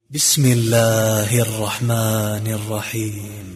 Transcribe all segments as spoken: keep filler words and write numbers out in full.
بسم الله الرحمن الرحيم.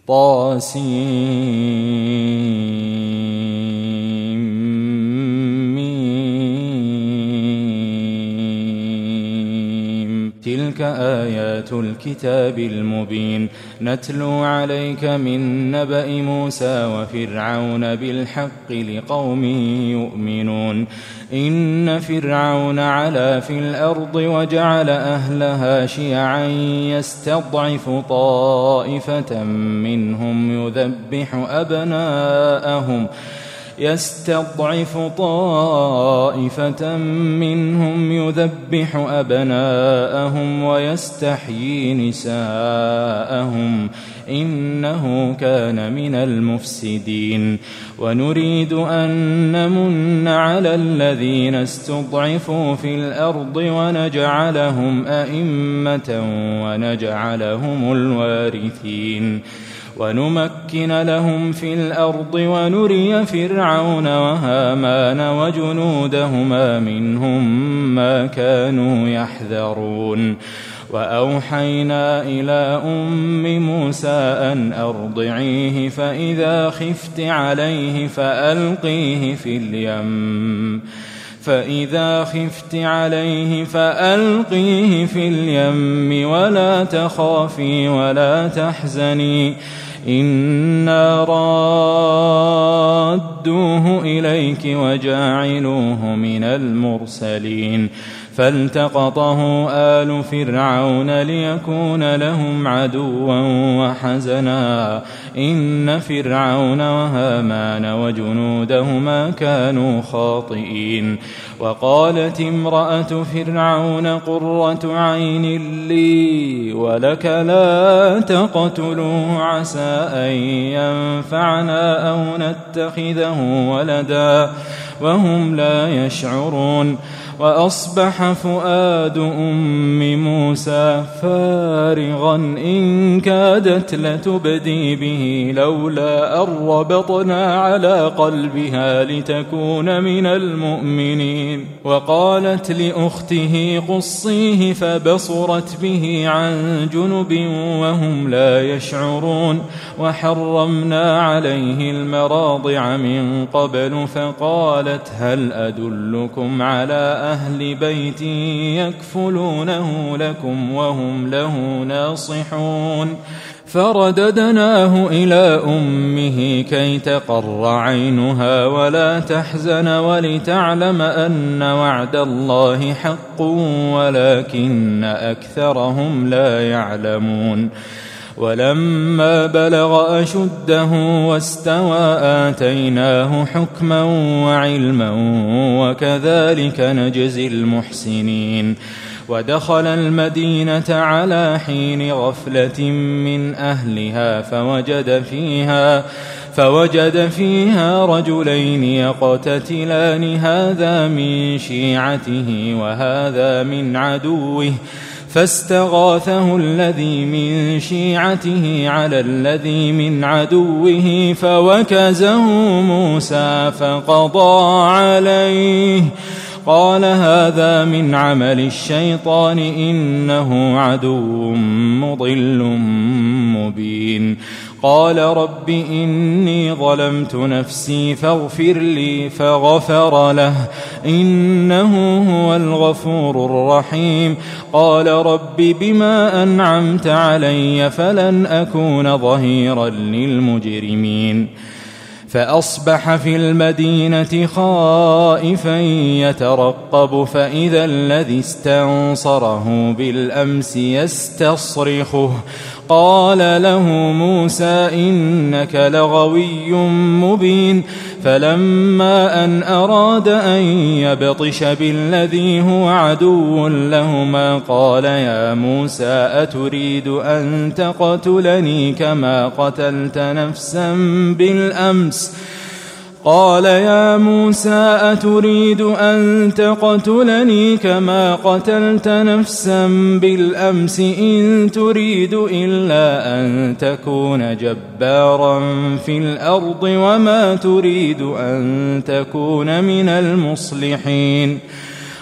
طاسيم تلك آيات الكتاب المبين نتلو عليك من نبأ موسى وفرعون بالحق لقوم يؤمنون. إن فرعون علا في الأرض وجعل أهلها شيعا يستضعف طائفة منهم يذبح أبناءهم يستضعف طائفة منهم يذبح أبناءهم ويستحيي نساءهم إنه كان من المفسدين. ونريد أن نمن على الذين استضعفوا في الأرض ونجعلهم أئمة ونجعلهم الوارثين ونمكن لهم في الأرض ونري فرعون وهامان وجنودهما منهم ما كانوا يحذرون. وأوحينا إلى أم موسى أن أرضعيه فإذا خفت عليه فألقيه في اليم فإذا خفت عليه فألقيه في اليم ولا تخافي ولا تحزني إنا رادوه إليك وجاعلوه من المرسلين. فالتقطه آل فرعون ليكون لهم عدوا وحزنا إن فرعون وهامان وجنودهما كانوا خاطئين. وقالت امرأة فرعون قرة عين لي ولك لا تقتلوه عسى أن ينفعنا أو نتخذه ولدا وهم لا يشعرون. وأصبح فؤاد أم موسى فارغا إن كادت لتبدي به لولا أن ربطنا على قلبها لتكون من المؤمنين. وقالت لأخته قصيه فبصرت به عن جنب وهم لا يشعرون. وحرمنا عليه المراضع من قبل فقالت هل أدلكم على أهل بيت يكفلونه لكم وهم له ناصحون. فرددناه إلى أمه كي تقر عينها ولا تحزن ولتعلم أن وعد الله حق ولكن أكثرهم لا يعلمون. ولما بلغ أشده واستوى آتيناه حكما وعلما وكذلك نجزي المحسنين. ودخل المدينة على حين غفلة من أهلها فوجد فيها فوجد فيها رجلين يقتتلان هذا من شيعته وهذا من عدوه فاستغاثه الذي من شيعته على الذي من عدوه فوكزه موسى فقضى عليه قال هذا من عمل الشيطان إنه عدو مضل مبين. قال رب إني ظلمت نفسي فاغفر لي فغفر له إنه هو الغفور الرحيم. قال رب بما أنعمت علي فلن أكون ظهيرا للمجرمين. فأصبح في المدينة خائفا يترقب فإذا الذي استنصره بالأمس يستصرخه. قال له موسى إنك لغوي مبين. فلما أن أراد أن يبطش بالذي هو عدو لهما قال يا موسى أتريد أن تقتلني كما قتلت نفسا بالأمس قال يا موسى أتريد أن تقتلني كما قتلت نفسا بالأمس إن تريد إلا أن تكون جبارا في الأرض وما تريد أن تكون من المصلحين.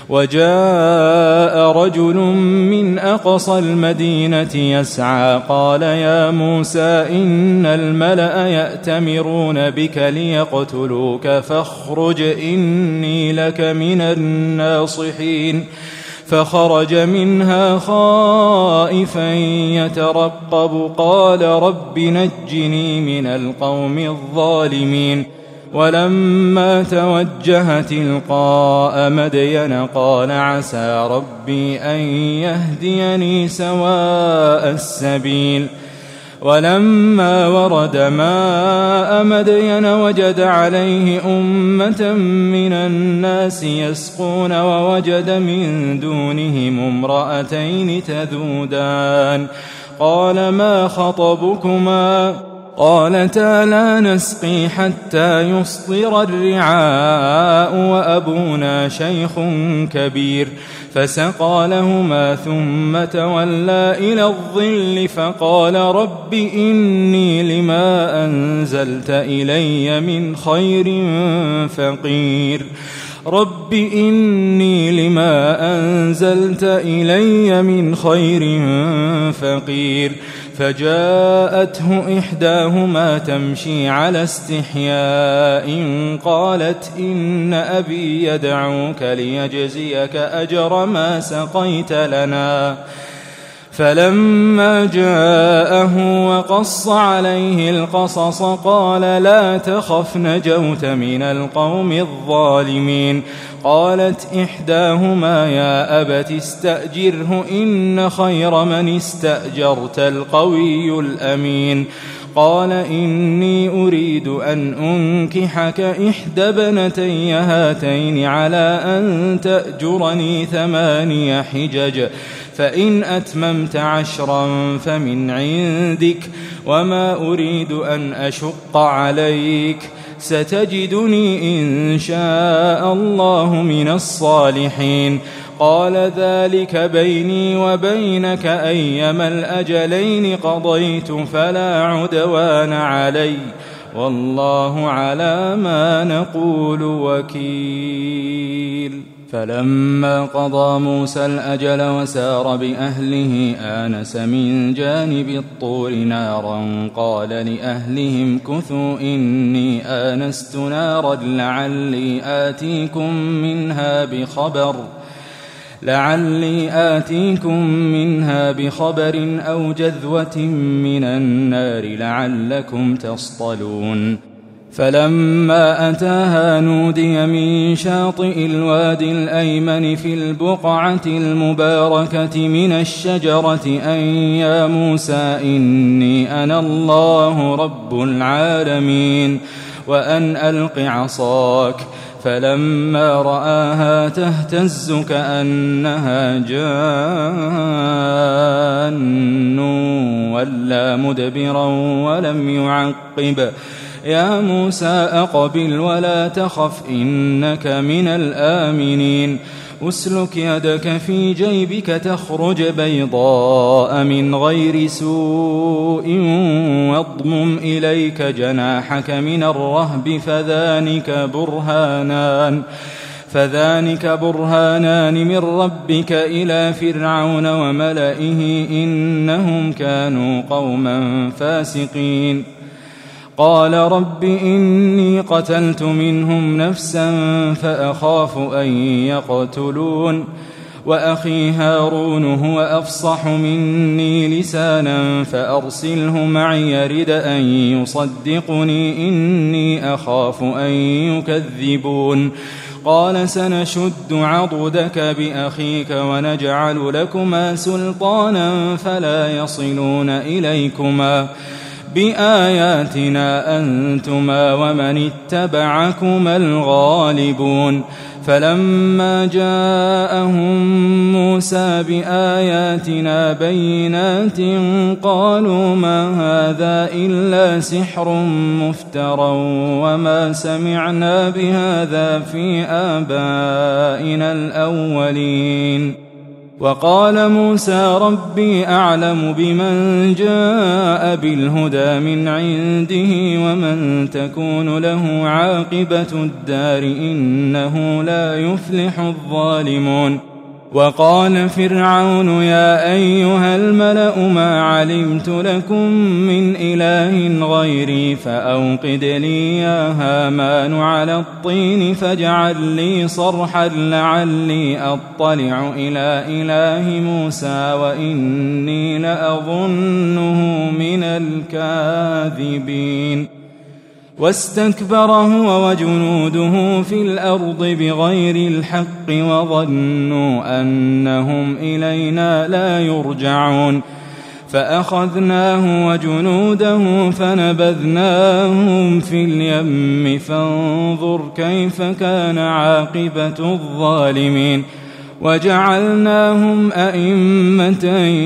وجاء رجل من أقصى المدينة يسعى قال يا موسى إن الملأ يأتمرون بك ليقتلوك فاخرج إني لك من الناصحين فخرج منها خائفا يترقب قال رب نجني من القوم الظالمين ولما توجه تلقاء مدين قال عسى ربي أن يهديني سواء السبيل ولما ورد ماء مدين وجد عليه أمة من الناس يسقون ووجد من دونهم امرأتين تذودان قال ما خطبكما قالتا لا نسقي حتى يصدر الرعاء وأبونا شيخ كبير فسقى لهما ثم تولى إلى الظل فقال رب إني لما أنزلت إلي من خير فقير رب إني لما أنزلت إلي من خير فقير فجاءته إحداهما تمشي على استحياء قالت إن أبي يدعوك ليجزيك أجر ما سقيت لنا فلما جاءه وقص عليه القصص قال لا تخف نجوت من القوم الظالمين قالت إحداهما يا أبت استأجره إن خير من استأجرت القوي الأمين قال إني أريد أن أنكحك إحدى ابنتي هاتين على أن تأجرني ثماني حجج فإن أتممت عشرا فمن عندك وما أريد أن أشق عليك ستجدني إن شاء الله من الصالحين قال ذلك بيني وبينك أيما الأجلين قضيت فلا عدوان علي والله على ما نقول وكيل فلما قضى موسى الأجل وسار بأهله آنس من جانب الطور نارا قال لأهلهم كثوا إني آنست نارا لعلي آتيكم منها بخبر لعلي آتيكم منها بخبر أو جذوة من النار لعلكم تصطلون فلما أتاها نودي من شاطئ الوادي الأيمن في البقعة المباركة من الشجرة أن يا موسى إني أنا الله رب العالمين وأن ألق عصاك فلما رآها تهتز كأنها جان ولا مدبرا ولم يعقب يا موسى أقبل ولا تخف إنك من الآمنين أسلك يدك في جيبك تخرج بيضاء من غير سوء واضمم إليك جناحك من الرهب فذلك برهانان فذلك برهانان من ربك إلى فرعون وملئه إنهم كانوا قوما فاسقين قال رب إني قتلت منهم نفسا فأخاف أن يقتلون وأخي هارون هو أفصح مني لسانا فأرسله معي يرد أن يصدقني إني أخاف أن يكذبون قال سنشد عضدك بأخيك ونجعل لكما سلطانا فلا يصلون إليكما بآياتنا أنتما ومن اتبعكما الغالبون فلما جاءهم موسى بآياتنا بينات قالوا ما هذا إلا سحر مفترى وما سمعنا بهذا في آبائنا الأولين وقال موسى ربي أعلم بمن جاء بالهدى من عنده ومن تكون له عاقبة الدار إنه لا يفلح الظالمون. وقال فرعون يا أيها الملأ ما علمت لكم من إله غيري فأوقد لي يا هامان على الطين فاجعل لي صرحا لعلي أطلع إلى إله موسى وإني لأظنه من الكاذبين. واستكبر هو وجنوده في الأرض بغير الحق وظنوا أنهم إلينا لا يرجعون فأخذناه وجنوده فنبذناهم في اليم فانظر كيف كان عاقبة الظالمين. وجعلناهم أئمة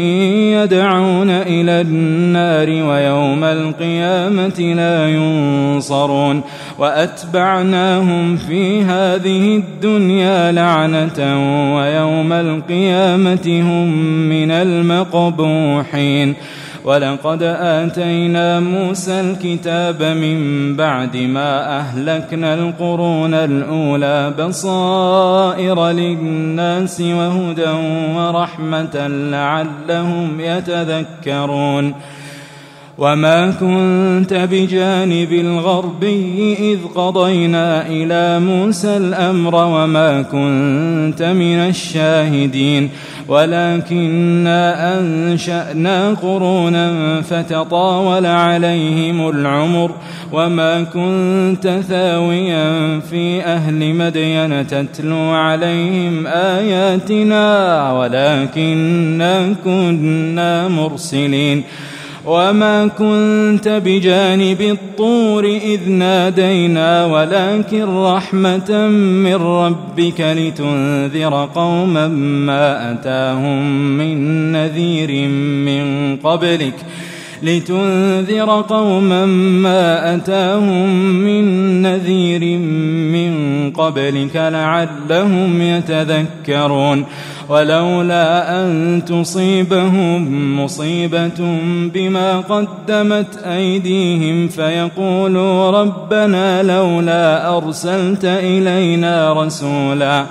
يدعون إلى النار ويوم القيامة لا ينصرون وأتبعناهم في هذه الدنيا لعنة ويوم القيامة هم من المقبوحين. ولقد آتينا موسى الكتاب من بعد ما أهلكنا القرون الأولى بصائر للناس وهدى ورحمة لعلهم يتذكرون. وما كنت بجانب الغربي إذ قضينا إلى موسى الأمر وما كنت من الشاهدين ولكننا أنشأنا قرونا فتطاول عليهم العمر وما كنت ثاويا في أهل مدين تتلو عليهم آياتنا ولكننا كنا مرسلين. وما كنت بجانب الطور إذ نادينا ولكن رحمة من ربك لتنذر قوما ما أتاهم من نذير من قبلك لتنذر قوما ما أتاهم من نذير من قبلك لعلهم يتذكرون. ولولا أن تصيبهم مصيبة بما قدمت أيديهم فيقولوا ربنا لولا أرسلت إلينا رسولا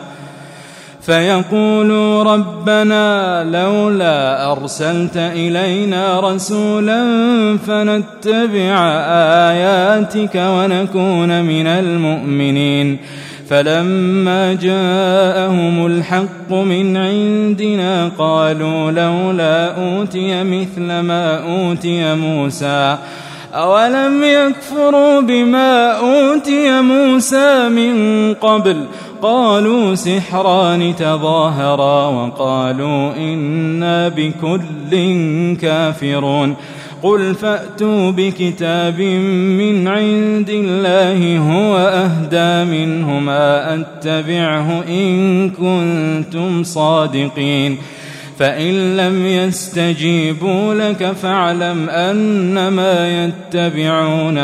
فيقولوا ربنا لولا أرسلت إلينا رسولا فنتبع آياتك ونكون من المؤمنين. فلما جاءهم الحق من عندنا قالوا لولا أوتي مثل ما أوتي موسى أولم يكفروا بما أوتي موسى من قبل قالوا سحران تظاهرا وقالوا إنا بكل كافرون. قل فأتوا بكتاب من عند الله هو أهدى منهما أتبعه إن كنتم صادقين فإن لم يستجيبوا لك فاعلم أنما يتبعون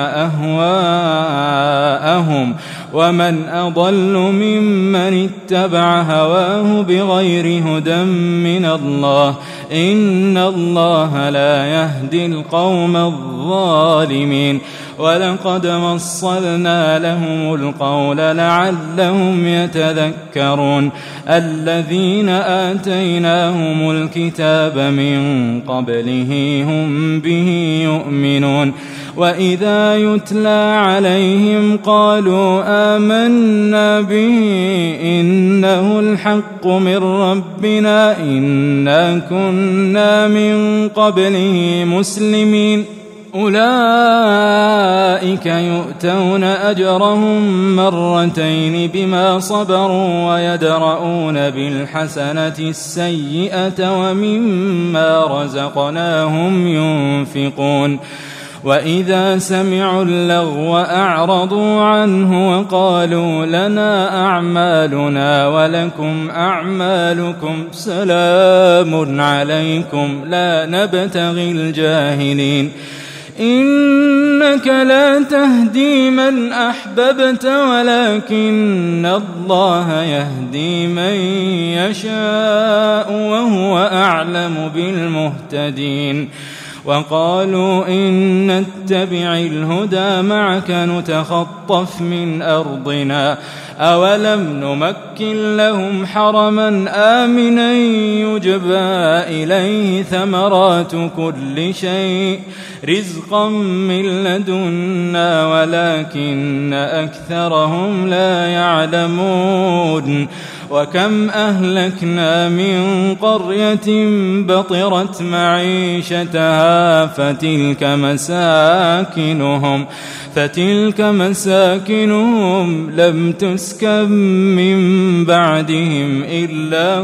أهواءهم ومن أضل ممن اتبع هواه بغير هدى من الله إن الله لا يهدي القوم الظالمين. ولقد وصلنا لهم القول لعلهم يتذكرون. الذين آتيناهم الكتاب من قبله هم به يؤمنون وإذا يتلى عليهم قالوا آمنا به إنه الحق من ربنا إنا كنا من قبله مسلمين. أولئك يؤتون أجرهم مرتين بما صبروا ويدرؤون بالحسنة السيئة ومما رزقناهم ينفقون. وإذا سمعوا اللغو أعرضوا عنه وقالوا لنا أعمالنا ولكم أعمالكم سلام عليكم لا نبتغي الجاهلين إنك لا تهدي من أحببت ولكن الله يهدي من يشاء وهو أعلم بالمهتدين. وقالوا إن نتبع الهدى معك نتخطف من أرضنا أولم نمكن لهم حرما آمنا يجبى إليه ثمرات كل شيء رزقا من لدنا ولكن أكثرهم لا يعلمون. وكم أهلكنا من قرية بطرت معيشتها فتلك مساكنهم فتلك مساكنهم لم تسكن من بعدهم إلا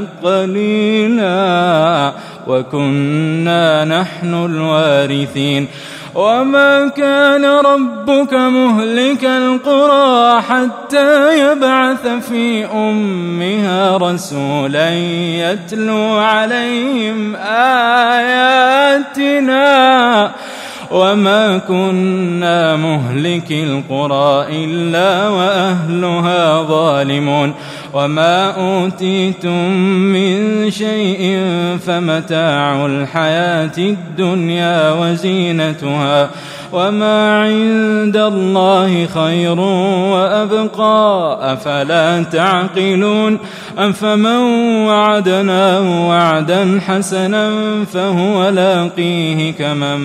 قليلا وكنا نحن الوارثين. وما كان ربك مهلك القرى حتى يبعث في أمها رسولا يتلو عليهم آياتنا وما كنا مهلك القرى إلا وأهلها ظالمون. وما أوتيتم من شيء فمتاع الحياة الدنيا وزينتها وما عند الله خير وأبقى أفلا تعقلون. أفمن وعدناه وعدا حسنا فهو لاقيه كمن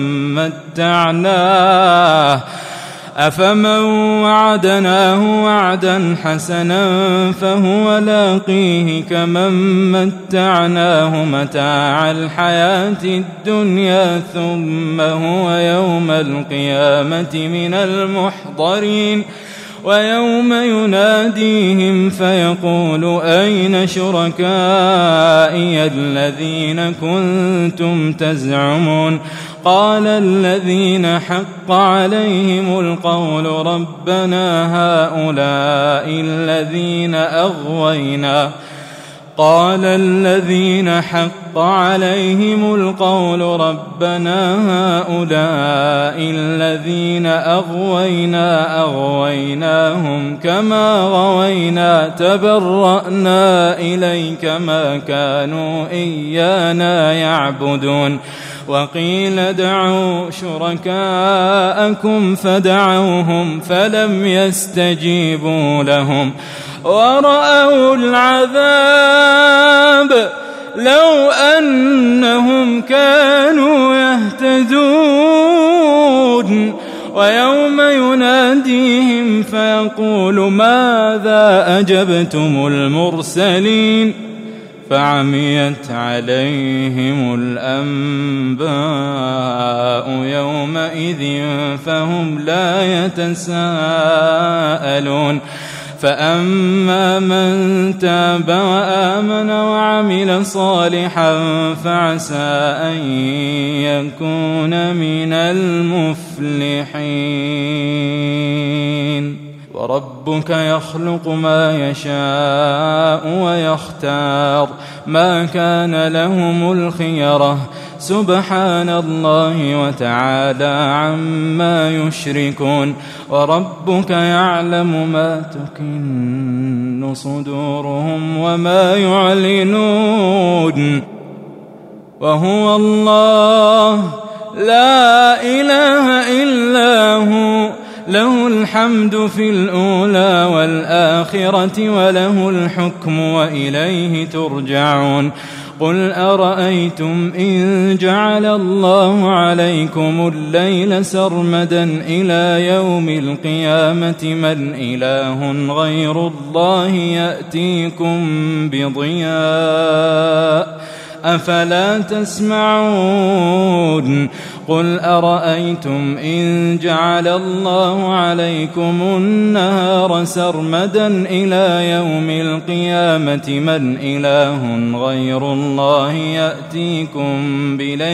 متعناه أفمن وعدناه وعدا حسنا فهو لاقيه كمن متعناه متاع الحياة الدنيا ثم هو يوم القيامة من المحضرين. ويوم يناديهم فيقول أين شركائي الذين كنتم تزعمون قال الذين حق عليهم القول ربنا هؤلاء الذين أغوينا قال الذين حق عليهم القول ربنا هؤلاء الذين أغوينا أغويناهم كما غوينا تبرأنا إليك ما كانوا إيانا يعبدون. وقيل ادعوا شركاءكم فدعوهم فلم يستجيبوا لهم ورأوا العذاب لو أنهم كانوا يهتدون. ويوم يناديهم فيقول ماذا أجبتم المرسلين فعميت عليهم الأنباء يومئذ فهم لا يتساءلون. فأما من تاب وآمن وعمل صالحا فعسى أن يكون من المفلحين. وربك يخلق ما يشاء ويختار ما كان لهم الخيرة سبحان الله وتعالى عما يشركون. وربك يعلم ما تكن صدورهم وما يعلنون وهو الله لا إله إلا هو له الحمد في الأولى والآخرة وله الحكم وإليه ترجعون. قل أرأيتم إن جعل الله عليكم الليل سرمدا إلى يوم القيامة من إله غير الله يأتيكم بضياء أفلا تسمعون. قل أرأيتم إن جعل الله عليكم النهار سرمدا إلى يوم القيامة من إله غير الله يأتيكم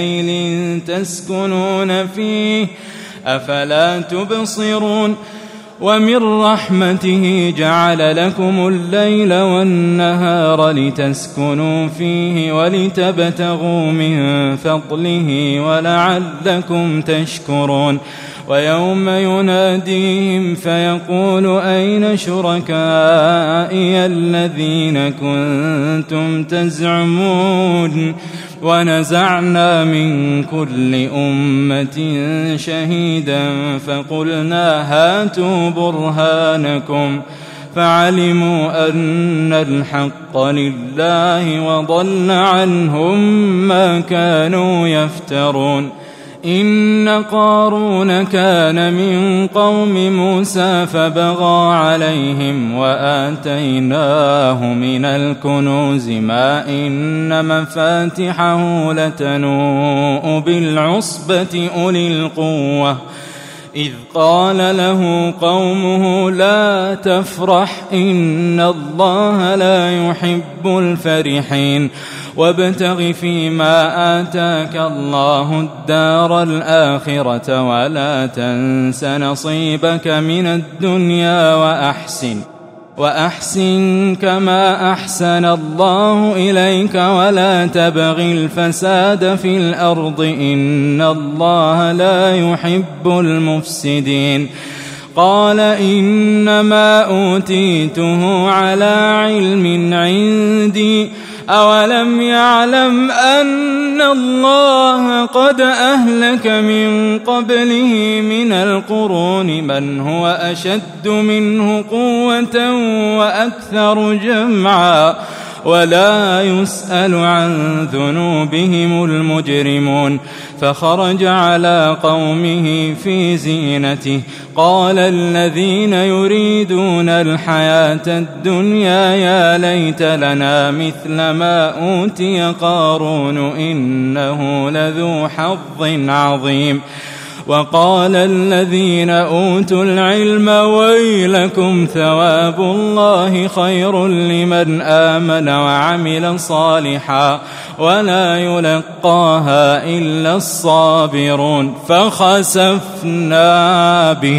بليل تسكنون فيه أفلا تبصرون. ومن رحمته جعل لكم الليل والنهار لتسكنوا فيه ولتبتغوا من فضله ولعلكم تشكرون ويوم يناديهم فيقول أين شركائي الذين كنتم تزعمون ونزعنا من كل أمة شهيدا فقلنا هاتوا برهانكم فعلموا أن الحق لله وضل عنهم ما كانوا يفترون إن قارون كان من قوم موسى فبغى عليهم وآتيناه من الكنوز ما إن مفاتحه لتنوء بالعصبة أولي القوة إذ قال له قومه لا تفرح إن الله لا يحب الفرحين وابتغ فيما آتاك الله الدار الآخرة ولا تنس نصيبك من الدنيا وأحسن وأحسن كما أحسن الله إليك ولا تبغ الفساد في الأرض إن الله لا يحب المفسدين قال إنما أوتيته على علم عندي أولم يعلم أن الله قد أهلك من قبله من القرون من هو أشد منه قوة وأكثر جمعا ولا يسأل عن ذنوبهم المجرمون فخرج على قومه في زينته قال الذين يريدون الحياة الدنيا يا ليت لنا مثل ما أوتي قارون إنه لذو حظ عظيم وقال الذين أوتوا العلم ويلكم ثواب الله خير لمن آمن وعمل صالحا ولا يلقاها إلا الصابرون فخسفنا به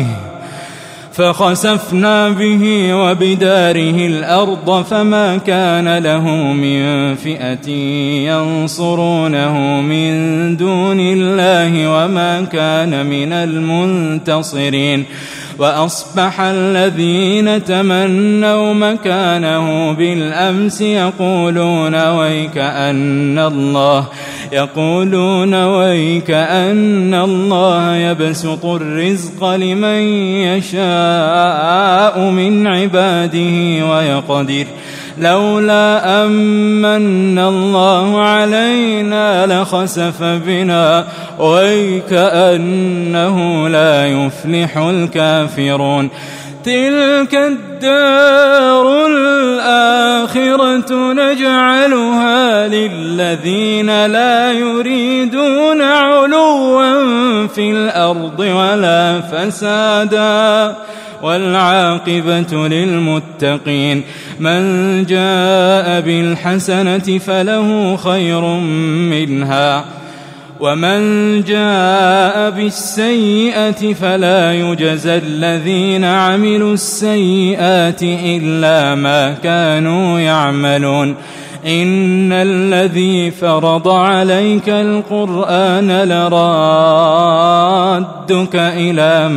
فخسفنا به وبداره الأرض فما كان له من فئة ينصرونه من دون الله وما كان من المنتصرين وأصبح الذين تمنوا مكانه بالأمس يقولون ويكأن الله يقولون ويكأن الله يبسط الرزق لمن يشاء من عباده ويقدر لولا أمن الله علينا لخسف بنا ويكأنه لا يفلح الكافرون تلك الدار الآخرة نجعلها للذين لا يريدون علوا في الأرض ولا فسادا والعاقبة للمتقين من جاء بالحسنة فله خير منها ومن جاء بالسيئة فلا يجزى الذين عملوا السيئات إلا ما كانوا يعملون إن الذي فرض عليك القرآن لرادك إلى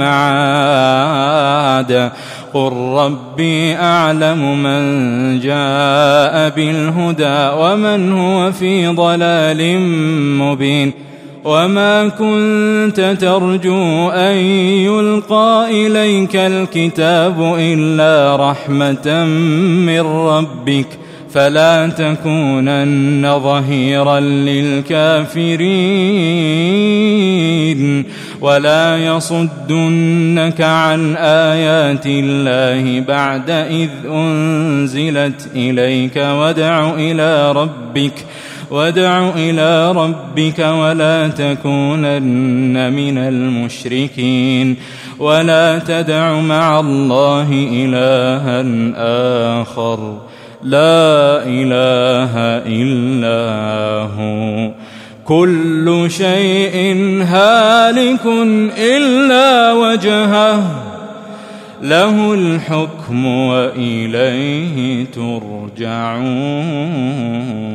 معاد قل ربي أعلم من جاء بالهدى ومن هو في ضلال مبين وما كنت ترجو أن يلقى إليك الكتاب إلا رحمة من ربك فلا تكونن ظهيرا للكافرين ولا يصدنك عن آيات الله بعد إذ أنزلت إليك وادع إلى ربك وادع إلى ربك ولا تكونن من المشركين ولا تدع مع الله إلها آخر لا إله إلا هو كل شيء هالك إلا وجهه له الحكم وإليه ترجعون.